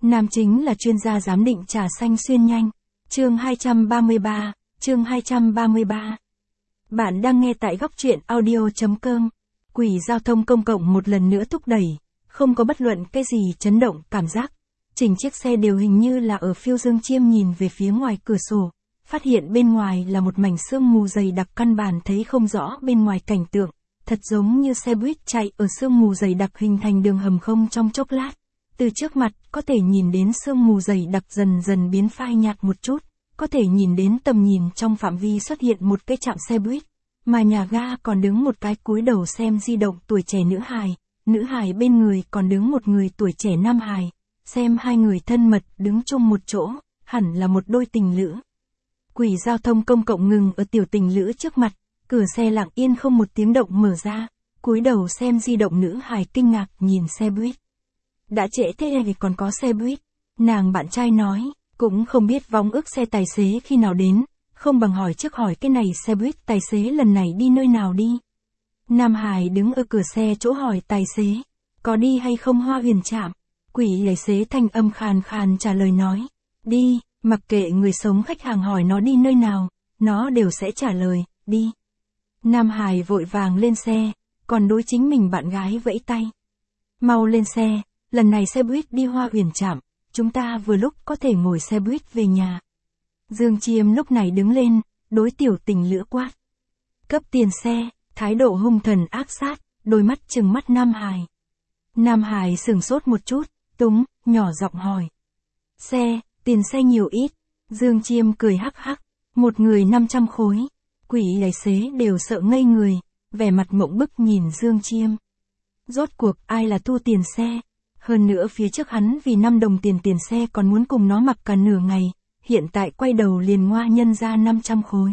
Nam chính là chuyên gia giám định trà xanh xuyên nhanh. Chương 233. Bạn đang nghe tại góc truyện audio.com. Quỷ giao thông công cộng một lần nữa thúc đẩy, không có bất luận cái gì chấn động cảm giác. Chỉnh chiếc xe đều hình như là ở phiêu dương chiêm nhìn về phía ngoài cửa sổ, phát hiện bên ngoài là một mảnh sương mù dày đặc căn bản thấy không rõ bên ngoài cảnh tượng, thật giống như xe buýt chạy ở sương mù dày đặc hình thành đường hầm không trong chốc lát. Từ trước mặt, có thể nhìn đến sương mù dày đặc dần dần biến phai nhạt một chút, có thể nhìn đến tầm nhìn trong phạm vi xuất hiện một cái trạm xe buýt, mà nhà ga còn đứng một cái cúi đầu xem di động tuổi trẻ nữ hài bên người còn đứng một người tuổi trẻ nam hài, xem hai người thân mật đứng chung một chỗ, hẳn là một đôi tình lữ. Quỷ giao thông công cộng ngừng ở tiểu tình lữ trước mặt, cửa xe lặng yên không một tiếng động mở ra, cúi đầu xem di động nữ hài kinh ngạc nhìn xe buýt. Đã trễ thế thì còn có xe buýt, nàng bạn trai nói, cũng không biết vong ước xe tài xế khi nào đến, không bằng hỏi trước hỏi cái này xe buýt tài xế lần này đi nơi nào đi. Nam Hải đứng ở cửa xe chỗ hỏi tài xế, có đi hay không Hoa Huyền trạm. Quỷ tài xế thanh âm khàn khàn trả lời nói, đi, mặc kệ người sống khách hàng hỏi nó đi nơi nào, nó đều sẽ trả lời, đi. Nam Hải vội vàng lên xe, còn đối chính mình bạn gái vẫy tay. Mau lên xe, lần này xe buýt đi Hoa Huyền trạm, chúng ta vừa lúc có thể ngồi xe buýt về nhà. Dương Chiêm lúc này đứng lên, đối tiểu tình lữ quát. Cấp tiền xe, thái độ hung thần ác sát, đôi mắt trừng mắt Nam Hải. Nam Hải sửng sốt một chút, túng, nhỏ giọng hỏi. Xe, tiền xe nhiều ít. Dương Chiêm cười hắc hắc, một người 500 khối. Quỷ tài xế đều sợ ngây người, vẻ mặt mộng bức nhìn Dương Chiêm. Rốt cuộc ai là thu tiền xe? Hơn nữa phía trước hắn vì 5 đồng tiền xe còn muốn cùng nó mặc cả nửa ngày, hiện tại quay đầu liền ngoa nhân ra 500 khối.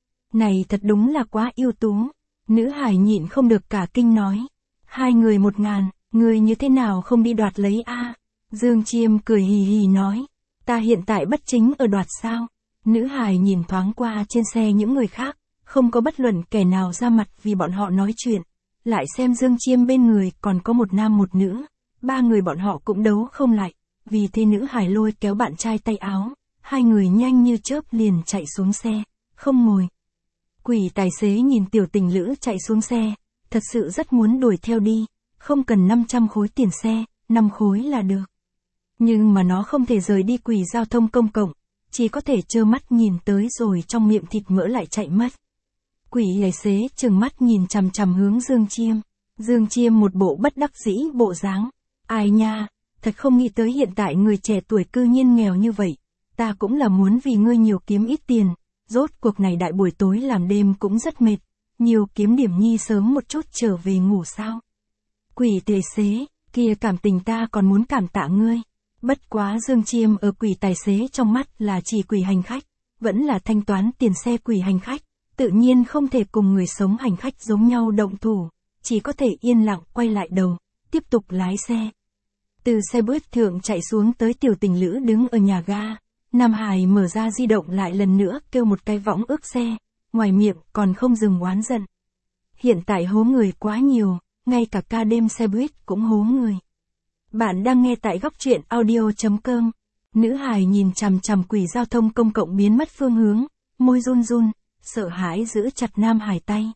Này thật đúng là quá ưu tú. Nữ hải nhịn không được cả kinh nói. 2 người 1.000, người như thế nào không đi đoạt lấy a? Dương Chiêm cười hì hì nói. Ta hiện tại bất chính ở đoạt sao? Nữ hải nhìn thoáng qua trên xe những người khác, không có bất luận kẻ nào ra mặt vì bọn họ nói chuyện. Lại xem Dương Chiêm bên người còn có một nam một nữ, 3 người bọn họ cũng đấu không lại, vì thế nữ hải lôi kéo bạn trai tay áo, 2 người nhanh như chớp liền chạy xuống xe, không ngồi. Quỷ tài xế nhìn tiểu tình lữ chạy xuống xe, thật sự rất muốn đuổi theo đi, không cần 500 khối tiền xe, 5 khối là được. Nhưng mà nó không thể rời đi quỷ giao thông công cộng, chỉ có thể trơ mắt nhìn tới rồi trong miệng thịt mỡ lại chạy mất. Quỷ tài xế trừng mắt nhìn chằm chằm hướng Dương Chiêm. Dương Chiêm một bộ bất đắc dĩ bộ dáng. Ai nha, thật không nghĩ tới hiện tại người trẻ tuổi cư nhiên nghèo như vậy. Ta cũng là muốn vì ngươi nhiều kiếm ít tiền. Rốt cuộc này đại buổi tối làm đêm cũng rất mệt. Nhiều kiếm điểm nhi sớm một chút trở về ngủ sao. Quỷ tài xế, kia cảm tình ta còn muốn cảm tạ ngươi. Bất quá Dương Chiêm ở quỷ tài xế trong mắt là chỉ quỷ hành khách. Vẫn là thanh toán tiền xe quỷ hành khách. Tự nhiên không thể cùng người sống hành khách giống nhau động thủ. Chỉ có thể yên lặng quay lại đầu, tiếp tục lái xe. Từ xe buýt thượng chạy xuống tới tiểu tình lữ đứng ở nhà ga. Nam Hải mở ra di động lại lần nữa kêu một cái võng ước xe, ngoài miệng còn không dừng oán giận. Hiện tại hố người quá nhiều, ngay cả ca đêm xe buýt cũng hố người. Bạn đang nghe tại góc truyện audio.com. Nữ Hải nhìn chằm chằm quỷ giao thông công cộng biến mất phương hướng, môi run run, sợ hãi giữ chặt Nam Hải tay.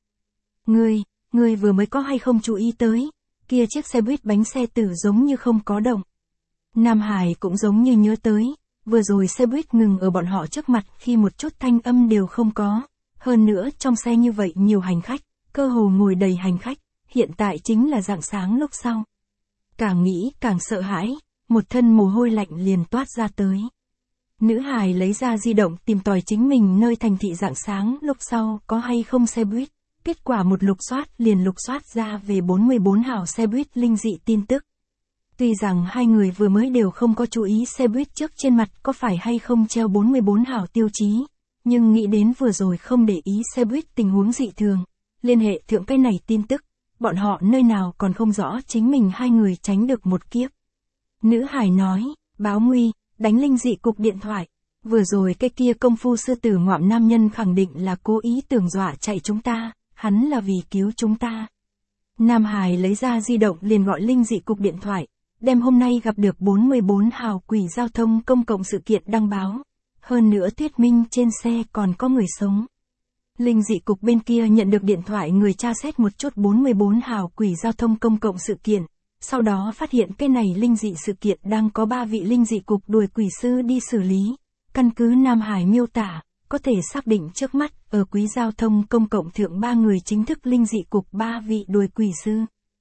Ngươi vừa mới có hay không chú ý tới, kia chiếc xe buýt bánh xe tử giống như không có động. Nam Hải cũng giống như nhớ tới, vừa rồi xe buýt ngừng ở bọn họ trước mặt khi một chút thanh âm đều không có. Hơn nữa trong xe như vậy nhiều hành khách, cơ hồ ngồi đầy hành khách, hiện tại chính là rạng sáng lúc sau. Càng nghĩ càng sợ hãi, một thân mồ hôi lạnh liền toát ra tới. Nữ Hải lấy ra di động tìm tòi chính mình nơi thành thị rạng sáng lúc sau có hay không xe buýt. Kết quả một lục soát liền lục soát ra về 44 hào xe buýt linh dị tin tức. Tuy rằng hai người vừa mới đều không có chú ý xe buýt trước trên mặt có phải hay không treo 44 hào tiêu chí, nhưng nghĩ đến vừa rồi không để ý xe buýt tình huống dị thường, liên hệ thượng cái này tin tức, bọn họ nơi nào còn không rõ chính mình hai người tránh được một kiếp. Nữ Hải nói, báo nguy, đánh linh dị cục điện thoại. Vừa rồi cái kia công phu sư tử ngoạm nam nhân khẳng định là cố ý tưởng dọa chạy chúng ta, hắn là vì cứu chúng ta. Nam Hải lấy ra di động liền gọi linh dị cục điện thoại, đem hôm nay gặp được 44 hào quỷ giao thông công cộng sự kiện đăng báo. Hơn nữa thuyết minh trên xe còn có người sống. Linh dị cục bên kia nhận được điện thoại người tra xét một chút 44 hào quỷ giao thông công cộng sự kiện. Sau đó phát hiện cái này linh dị sự kiện đang có 3 vị linh dị cục đuổi quỷ sư đi xử lý. Căn cứ Nam Hải miêu tả, có thể xác định trước mắt, ở quý giao thông công cộng thượng 3 người chính thức linh dị cục 3 vị đuổi quỷ sư.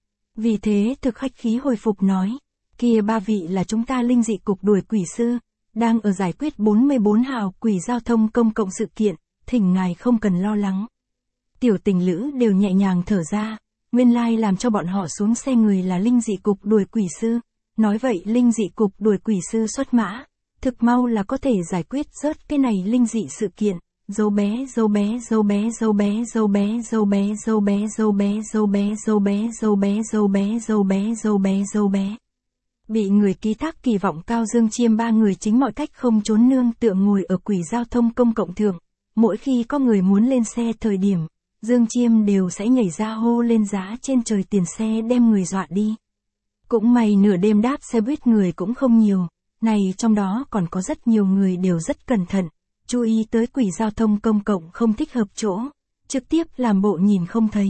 Vì thế thực khách khí hồi phục nói, kia 3 vị là chúng ta linh dị cục đuổi quỷ sư, đang ở giải quyết 44 hào quỷ giao thông công cộng sự kiện, thỉnh ngài không cần lo lắng. Tiểu tình lữ đều nhẹ nhàng thở ra, nguyên lai làm cho bọn họ xuống xe người là linh dị cục đuổi quỷ sư, nói vậy linh dị cục đuổi quỷ sư xuất mã, thực mau là có thể giải quyết rớt cái này linh dị sự kiện. Dâu bé dâu bé dâu bé dâu bé dâu bé dâu bé dâu bé dâu bé dâu bé dâu bé dâu bé dâu bé dâu bé dâu bé dâu bé. Bị người ký thác kỳ vọng cao Dương Chiêm 3 người chính mọi cách không trốn nương tựa ngồi ở quỷ giao thông công cộng thượng. Mỗi khi có người muốn lên xe thời điểm, Dương Chiêm đều sẽ nhảy ra hô lên giá trên trời tiền xe đem người dọa đi. Cũng may nửa đêm đáp xe buýt người cũng không nhiều, này trong đó còn có rất nhiều người đều rất cẩn thận, chú ý tới quỷ giao thông công cộng không thích hợp chỗ, trực tiếp làm bộ nhìn không thấy.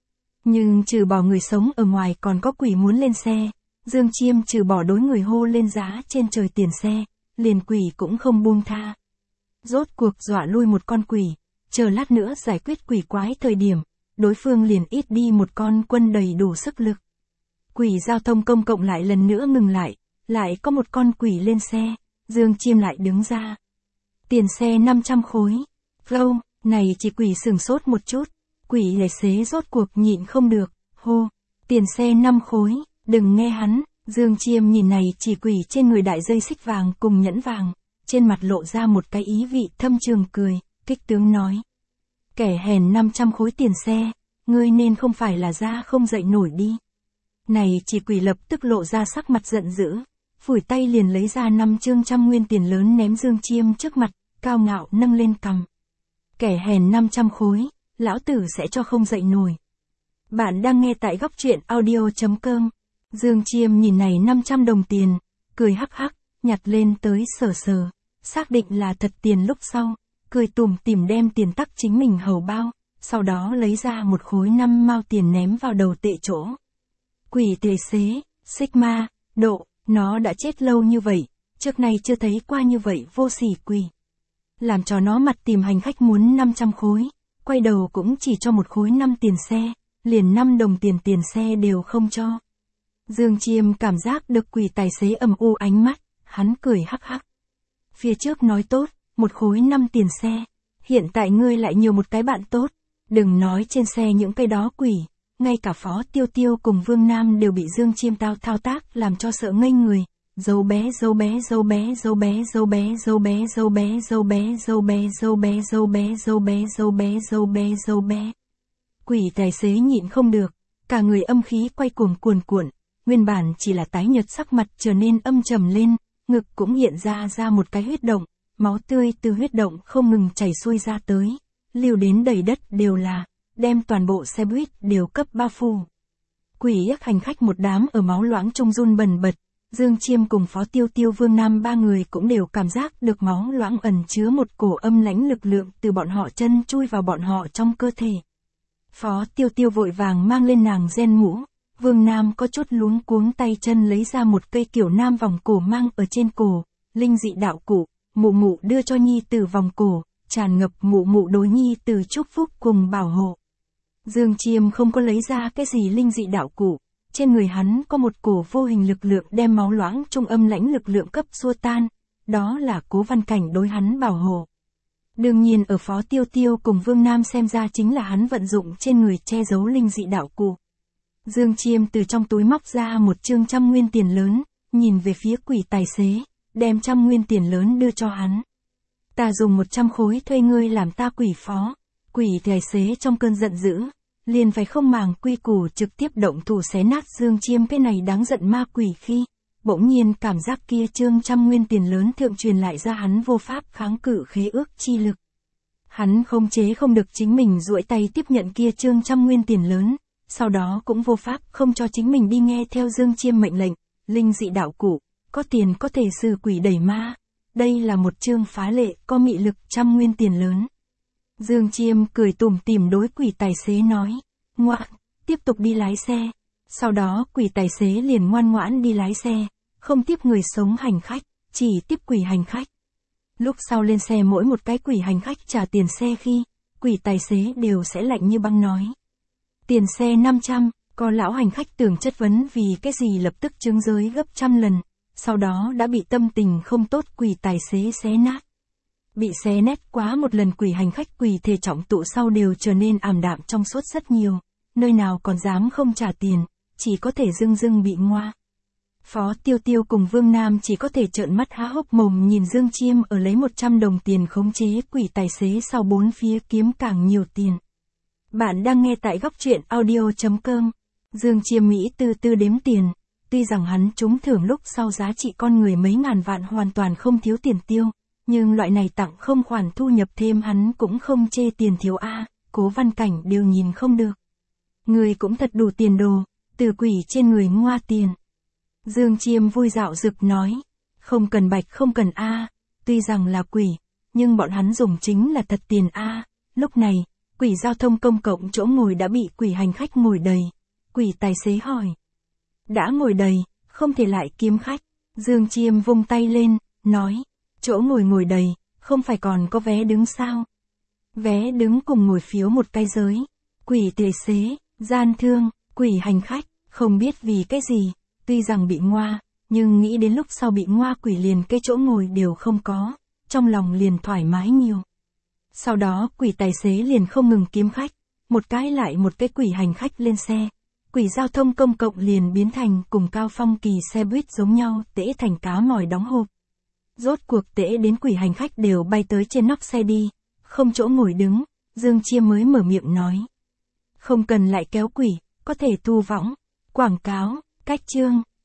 Nhưng trừ bỏ người sống ở ngoài còn có quỷ muốn lên xe, Dương Chiêm trừ bỏ đối người hô lên giá trên trời tiền xe, liền quỷ cũng không buông tha. Rốt cuộc dọa lui một con quỷ, chờ lát nữa giải quyết quỷ quái thời điểm, đối phương liền ít đi một con quân đầy đủ sức lực. Quỷ giao thông công cộng lại lần nữa ngừng lại có một con quỷ lên xe, Dương Chiêm lại đứng ra. Tiền xe 500 khối. Flow, này chỉ quỷ sửng sốt một chút, quỷ tài xế rốt cuộc nhịn không được, hô, tiền xe 5 khối, đừng nghe hắn. Dương Chiêm nhìn này chỉ quỷ trên người đại dây xích vàng cùng nhẫn vàng, trên mặt lộ ra một cái ý vị thâm trường cười, kích tướng nói. Kẻ hèn 500 khối tiền xe, ngươi nên không phải là ra không dậy nổi đi. Này chỉ quỷ lập tức lộ ra sắc mặt giận dữ, phủi tay liền lấy ra 5 trương trăm nguyên tiền lớn ném Dương Chiêm trước mặt, cao ngạo nâng lên cằm. Kẻ hèn 500 khối, lão tử sẽ cho không dậy nổi. Bạn đang nghe tại góc truyện audio.com. Dương Chiêm nhìn này 500 đồng tiền, cười hắc hắc, nhặt lên tới sờ, xác định là thật tiền lúc sau, cười tủm tỉm đem tiền tắc chính mình hầu bao, sau đó lấy ra một khối 5 mao tiền ném vào đầu tệ chỗ. Quỷ tài xế, Sigma, độ, nó đã chết lâu như vậy, trước nay chưa thấy qua như vậy vô sỉ quỷ. Làm cho nó mặt tìm hành khách muốn 500 khối, quay đầu cũng chỉ cho một khối 5 tiền xe, liền 5 đồng tiền xe đều không cho. Dương Chiêm cảm giác được quỷ tài xế âm u ánh mắt, hắn cười hắc hắc. Phía trước nói tốt, một khối 5 tiền xe, hiện tại ngươi lại nhiều một cái bạn tốt, đừng nói trên xe những cái đó quỷ, ngay cả Phó Tiêu Tiêu cùng Vương Nam đều bị Dương Chiêm thao tác làm cho sợ ngây người. Dâu bé dâu bé dâu bé dâu bé dâu bé dâu bé dâu bé dâu bé dâu bé dâu bé dâu bé dâu bé dâu bé dâu bé dâu bé. Quỷ tài xế nhịn không được, cả người âm khí quay cuồng cuồn, nguyên bản chỉ là tái nhợt sắc mặt trở nên âm trầm lên, ngực cũng hiện ra một cái huyết động, máu tươi từ huyết động không ngừng chảy xuôi ra tới, lưu đến đầy đất đều là, đem toàn bộ xe buýt đều cấp bao phủ. Quỷ ức hành khách một đám ở máu loãng trung run bần bật. Dương Chiêm cùng Phó Tiêu Tiêu Vương Nam 3 người cũng đều cảm giác được máu loãng ẩn chứa một cổ âm lãnh lực lượng từ bọn họ chân chui vào bọn họ trong cơ thể. Phó Tiêu Tiêu vội vàng mang lên nàng ren mũ, Vương Nam có chút luống cuống tay chân lấy ra một cây kiểu nam vòng cổ mang ở trên cổ, linh dị đạo cụ, mụ đưa cho nhi tử vòng cổ, tràn ngập mụ đối nhi tử chúc phúc cùng bảo hộ. Dương Chiêm không có lấy ra cái gì linh dị đạo cụ. Trên người hắn có một cổ vô hình lực lượng đem máu loãng trung âm lãnh lực lượng cấp xua tan, đó là Cố Văn Cảnh đối hắn bảo hộ. Đương nhiên ở Phó Tiêu Tiêu cùng Vương Nam xem ra chính là hắn vận dụng trên người che giấu linh dị đạo cụ. Dương Chiêm từ trong túi móc ra một trương 100 nguyên tiền lớn, nhìn về phía quỷ tài xế, đem 100 nguyên tiền lớn đưa cho hắn. Ta dùng 100 khối thuê ngươi làm ta quỷ phó. Quỷ tài xế trong cơn giận dữ, liền phải không màng quy củ trực tiếp động thủ xé nát Dương Chiêm cái này đáng giận ma quỷ khi, bỗng nhiên cảm giác kia trương 100 nguyên tiền lớn thượng truyền lại ra hắn vô pháp kháng cự khế ước chi lực. Hắn không chế không được chính mình duỗi tay tiếp nhận kia trương 100 nguyên tiền lớn, sau đó cũng vô pháp không cho chính mình đi nghe theo Dương Chiêm mệnh lệnh, linh dị đạo cụ, có tiền có thể xử quỷ đẩy ma. Đây là một chương phá lệ, có mị lực trăm nguyên tiền lớn. Dương Chiêm cười tủm tỉm đối quỷ tài xế nói, ngoan, tiếp tục đi lái xe. Sau đó quỷ tài xế liền ngoan ngoãn đi lái xe, không tiếp người sống hành khách, chỉ tiếp quỷ hành khách. Lúc sau lên xe mỗi một cái quỷ hành khách trả tiền xe khi, quỷ tài xế đều sẽ lạnh như băng nói. Tiền xe 500, có lão hành khách tưởng chất vấn vì cái gì lập tức trướng giới gấp trăm lần, sau đó đã bị tâm tình không tốt quỷ tài xế xé nát. Bị xé nét quá một lần quỷ hành khách quỷ thể trọng tụ sau đều trở nên ảm đạm trong suốt rất nhiều, nơi nào còn dám không trả tiền, chỉ có thể dưng dưng bị ngoa. Phó Tiêu Tiêu cùng Vương Nam chỉ có thể trợn mắt há hốc mồm nhìn Dương Chiêm ở lấy 100 đồng tiền khống chế quỷ tài xế sau bốn phía kiếm càng nhiều tiền. Bạn đang nghe tại góc truyện audio.com. Dương Chiêm Mỹ từ từ đếm tiền, tuy rằng hắn trúng thưởng lúc sau giá trị con người mấy ngàn vạn hoàn toàn không thiếu tiền tiêu, nhưng loại này tặng không khoản thu nhập thêm hắn cũng không chê tiền thiếu a, Cố Văn Cảnh đều nhìn không được. Người cũng thật đủ tiền đồ, từ quỷ trên người ngoa tiền. Dương Chiêm vui dạo dực nói, không cần bạch không cần a, tuy rằng là quỷ, nhưng bọn hắn dùng chính là thật tiền a. Lúc này, quỷ giao thông công cộng chỗ ngồi đã bị quỷ hành khách ngồi đầy. Quỷ tài xế hỏi, đã ngồi đầy, không thể lại kiếm khách. Dương Chiêm vung tay lên, nói, chỗ ngồi đầy, không phải còn có vé đứng sao? Vé đứng cùng ngồi phiếu một cái giới. Quỷ tài xế, gian thương, quỷ hành khách, không biết vì cái gì, tuy rằng bị ngoa, nhưng nghĩ đến lúc sau bị ngoa quỷ liền cái chỗ ngồi đều không có, trong lòng liền thoải mái nhiều. Sau đó quỷ tài xế liền không ngừng kiếm khách, một cái lại một cái quỷ hành khách lên xe. Quỷ giao thông công cộng liền biến thành cùng Cao Phong Kỳ xe buýt giống nhau, tễ thành cá mòi đóng hộp. Rốt cuộc tễ đến quỷ hành khách đều bay tới trên nóc xe đi, không chỗ ngồi đứng, Dương Chiêm mới mở miệng nói. Không cần lại kéo quỷ, có thể thu võng, quảng cáo, cách chương.